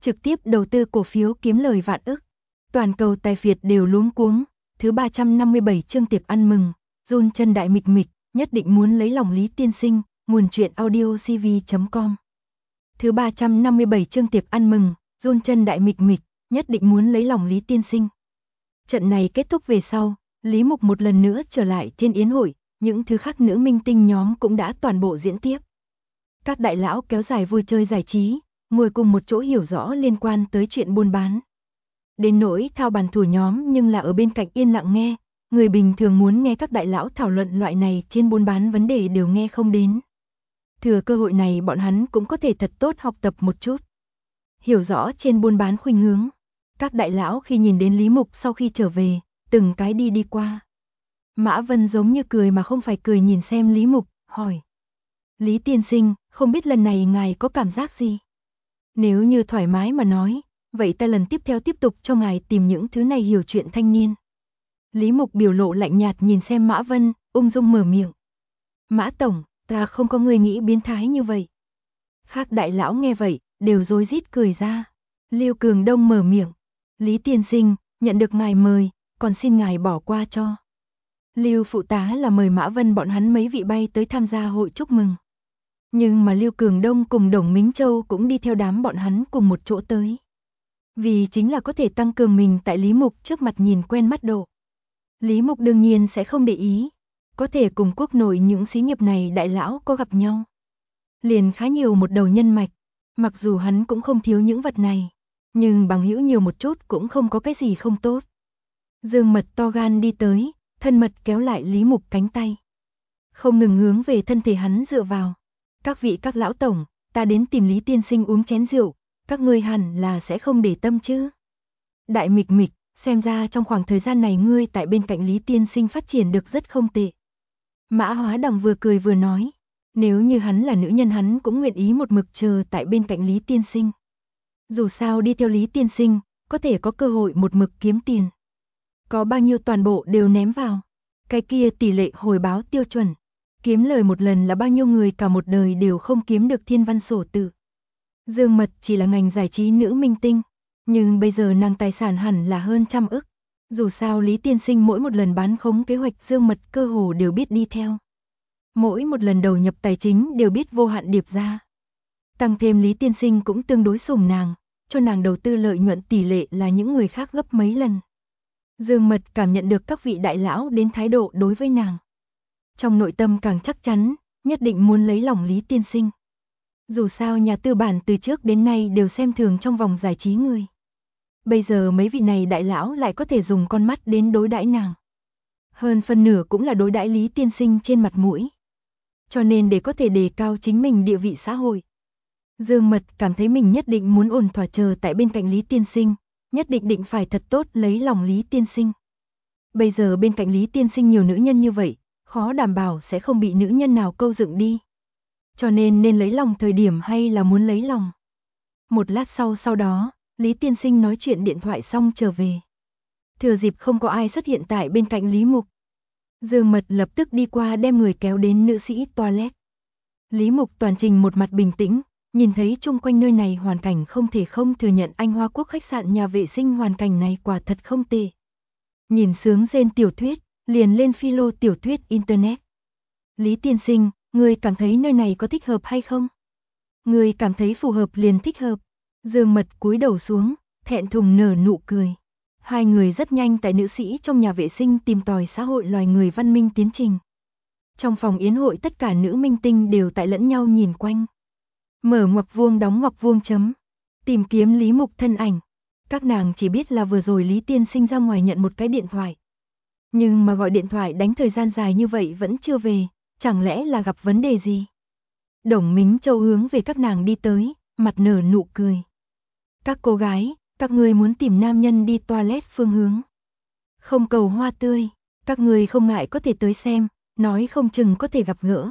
trực tiếp đầu tư cổ phiếu kiếm lời vạn ức. Toàn cầu tài phiệt đều luống cuống. Thứ 357 chương tiệc ăn mừng, run chân đại mịch mịch, nhất định muốn lấy lòng Lý Tiên Sinh, nguồn truyện audio cv.com. Thứ 357 chương tiệc ăn mừng, run chân đại mịch mịch, nhất định muốn lấy lòng Lý Tiên Sinh. Trận này kết thúc về sau, Lý Mục một lần nữa trở lại trên yến hội, những thứ khác nữ minh tinh nhóm cũng đã toàn bộ diễn tiếp. Các đại lão kéo dài vui chơi giải trí, ngồi cùng một chỗ hiểu rõ liên quan tới chuyện buôn bán. Đến nỗi thao bàn thủ nhóm nhưng là ở bên cạnh yên lặng nghe, người bình thường muốn nghe các đại lão thảo luận loại này trên buôn bán vấn đề đều nghe không đến. Thừa cơ hội này bọn hắn cũng có thể thật tốt học tập một chút. Hiểu rõ trên buôn bán khuynh hướng. Các đại lão khi nhìn đến Lý Mục sau khi trở về, từng cái đi qua. Mã Vân giống như cười mà không phải cười nhìn xem Lý Mục, hỏi. Lý Tiên Sinh, không biết lần này ngài có cảm giác gì? Nếu như thoải mái mà nói, vậy ta lần tiếp theo tiếp tục cho ngài tìm những thứ này hiểu chuyện thanh niên. Lý Mục biểu lộ lạnh nhạt nhìn xem Mã Vân, ung dung mở miệng. Mã Tổng, ta không có người nghĩ biến thái như vậy. Khác đại lão nghe vậy, đều rối rít cười ra. Lưu Cường Đông mở miệng. Lý Tiên Sinh, nhận được ngài mời, còn xin ngài bỏ qua cho. Lưu phụ tá là mời Mã Vân bọn hắn mấy vị bay tới tham gia hội chúc mừng. Nhưng mà Lưu Cường Đông cùng Đồng Mính Châu cũng đi theo đám bọn hắn cùng một chỗ tới. Vì chính là có thể tăng cường mình tại Lý Mục trước mặt nhìn quen mắt độ. Lý Mục đương nhiên sẽ không để ý. Có thể cùng quốc nội những xí nghiệp này đại lão có gặp nhau. Liền khá nhiều một đầu nhân mạch. Mặc dù hắn cũng không thiếu những vật này. Nhưng bằng hữu nhiều một chút cũng không có cái gì không tốt. Dương Mật to gan đi tới, thân mật kéo lại Lý Mục cánh tay. Không ngừng hướng về thân thể hắn dựa vào. Các vị các lão tổng, ta đến tìm Lý Tiên Sinh uống chén rượu, các ngươi hẳn là sẽ không để tâm chứ. Đại mịch mịch, xem ra trong khoảng thời gian này ngươi tại bên cạnh Lý Tiên Sinh phát triển được rất không tệ. Mã Hóa Đằng vừa cười vừa nói, nếu như hắn là nữ nhân hắn cũng nguyện ý một mực chờ tại bên cạnh Lý Tiên Sinh. Dù sao đi theo Lý Tiên Sinh, có thể có cơ hội một mực kiếm tiền. Có bao nhiêu toàn bộ đều ném vào. Cái kia tỷ lệ hồi báo tiêu chuẩn. Kiếm lời một lần là bao nhiêu người cả một đời đều không kiếm được thiên văn sổ tự. Dương Mật chỉ là ngành giải trí nữ minh tinh. Nhưng bây giờ nàng tài sản hẳn là hơn 100 ức. Dù sao Lý Tiên Sinh mỗi một lần bán khống kế hoạch Dương Mật cơ hồ đều biết đi theo. Mỗi một lần đầu nhập tài chính đều biết vô hạn điệp ra. Tăng thêm Lý Tiên Sinh cũng tương đối sủng nàng, cho nàng đầu tư lợi nhuận tỷ lệ là những người khác gấp mấy lần. Dương Mật cảm nhận được các vị đại lão đến thái độ đối với nàng. Trong nội tâm càng chắc chắn, nhất định muốn lấy lòng Lý Tiên Sinh. Dù sao nhà tư bản từ trước đến nay đều xem thường trong vòng giải trí người. Bây giờ mấy vị này đại lão lại có thể dùng con mắt đến đối đãi nàng. Hơn phân nửa cũng là đối đãi Lý Tiên Sinh trên mặt mũi. Cho nên để có thể đề cao chính mình địa vị xã hội. Dương Mật cảm thấy mình nhất định muốn ổn thỏa chờ tại bên cạnh Lý Tiên Sinh, nhất định phải thật tốt lấy lòng Lý Tiên Sinh. Bây giờ bên cạnh Lý Tiên Sinh nhiều nữ nhân như vậy, khó đảm bảo sẽ không bị nữ nhân nào câu dựng đi. Cho nên lấy lòng thời điểm hay là muốn lấy lòng. Một lát sau đó, Lý Tiên Sinh nói chuyện điện thoại xong trở về. Thừa dịp không có ai xuất hiện tại bên cạnh Lý Mục. Dương Mật lập tức đi qua đem người kéo đến nữ sĩ toilet. Lý Mục toàn trình một mặt bình tĩnh, nhìn thấy chung quanh nơi này hoàn cảnh không thể không thừa nhận Anh Hoa Quốc khách sạn nhà vệ sinh hoàn cảnh này quả thật không tệ. Nhìn sướng rên tiểu thuyết, liền lên philo tiểu thuyết internet. Lý Tiên Sinh, người cảm thấy nơi này có thích hợp hay không? Người cảm thấy phù hợp liền thích hợp. Dương Mật cúi đầu xuống, thẹn thùng nở nụ cười. Hai người rất nhanh tại nữ sĩ trong nhà vệ sinh tìm tòi xã hội loài người văn minh tiến trình. Trong phòng yến hội tất cả nữ minh tinh đều tại lẫn nhau nhìn quanh. Mở ngoặc vuông đóng ngoặc vuông chấm. Tìm kiếm Lý Mục thân ảnh. Các nàng chỉ biết là vừa rồi Lý Tiên Sinh ra ngoài nhận một cái điện thoại. Nhưng mà gọi điện thoại đánh thời gian dài như vậy vẫn chưa về, chẳng lẽ là gặp vấn đề gì? Đồng Mính Châu hướng về các nàng đi tới, mặt nở nụ cười. Các cô gái, các người muốn tìm nam nhân đi toilet phương hướng. Không cầu hoa tươi, các người không ngại có thể tới xem, nói không chừng có thể gặp gỡ.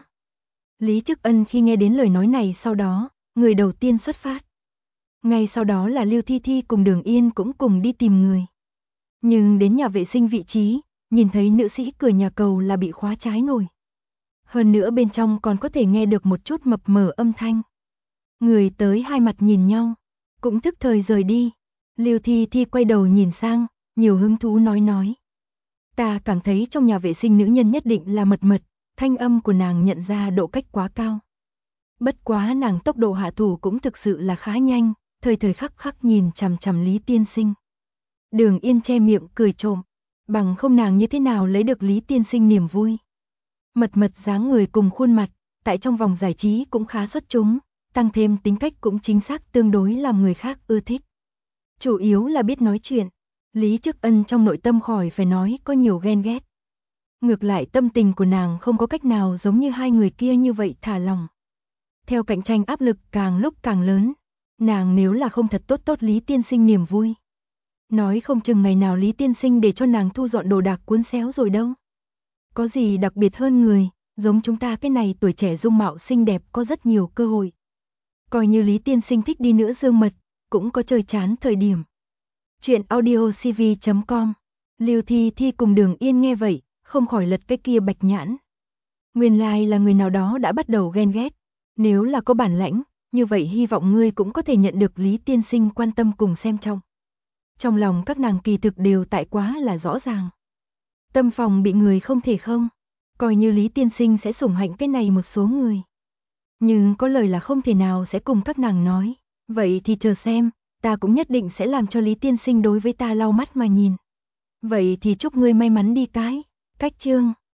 Lý Chức Ân khi nghe đến lời nói này sau đó, người đầu tiên xuất phát. Ngay sau đó là Lưu Thi Thi cùng Đường Yên cũng cùng đi tìm người. Nhưng đến nhà vệ sinh vị trí, nhìn thấy nữ sĩ cửa nhà cầu là bị khóa trái nồi. Hơn nữa bên trong còn có thể nghe được một chút mập mờ âm thanh. Người tới hai mặt nhìn nhau, cũng thức thời rời đi. Lưu Thi Thi quay đầu nhìn sang, nhiều hứng thú nói. Ta cảm thấy trong nhà vệ sinh nữ nhân nhất định là mật mật, thanh âm của nàng nhận ra độ cách quá cao. Bất quá nàng tốc độ hạ thủ cũng thực sự là khá nhanh, thời thời khắc khắc nhìn chằm chằm Lý tiên sinh. Đường Yên che miệng cười trộm, bằng không nàng như thế nào lấy được Lý tiên sinh niềm vui. Mật mật dáng người cùng khuôn mặt, tại trong vòng giải trí cũng khá xuất chúng, tăng thêm tính cách cũng chính xác tương đối làm người khác ưa thích. Chủ yếu là biết nói chuyện, Lý Chức Ân trong nội tâm khỏi phải nói có nhiều ghen ghét. Ngược lại tâm tình của nàng không có cách nào giống như hai người kia như vậy thả lòng. Theo cạnh tranh áp lực càng lúc càng lớn, nàng nếu là không thật tốt Lý tiên sinh niềm vui. Nói không chừng ngày nào Lý tiên sinh để cho nàng thu dọn đồ đạc cuốn xéo rồi đâu. Có gì đặc biệt hơn người, giống chúng ta cái này tuổi trẻ dung mạo xinh đẹp có rất nhiều cơ hội. Coi như Lý tiên sinh thích đi nữa dương mật, cũng có chơi chán thời điểm. Chuyện audiocv.com. Lưu Thi Thi cùng Đường Yên nghe vậy, không khỏi lật cái kia bạch nhãn. Nguyên lai là người nào đó đã bắt đầu ghen ghét. Nếu là có bản lãnh, như vậy hy vọng ngươi cũng có thể nhận được Lý tiên sinh quan tâm cùng xem trọng. Trong lòng các nàng kỳ thực đều tại quá là rõ ràng. Tâm phòng bị người không thể không, coi như Lý tiên sinh sẽ sủng hạnh cái này một số người. Nhưng có lời là không thể nào sẽ cùng các nàng nói, vậy thì chờ xem, ta cũng nhất định sẽ làm cho Lý tiên sinh đối với ta lau mắt mà nhìn. Vậy thì chúc ngươi may mắn đi cái. Cách chương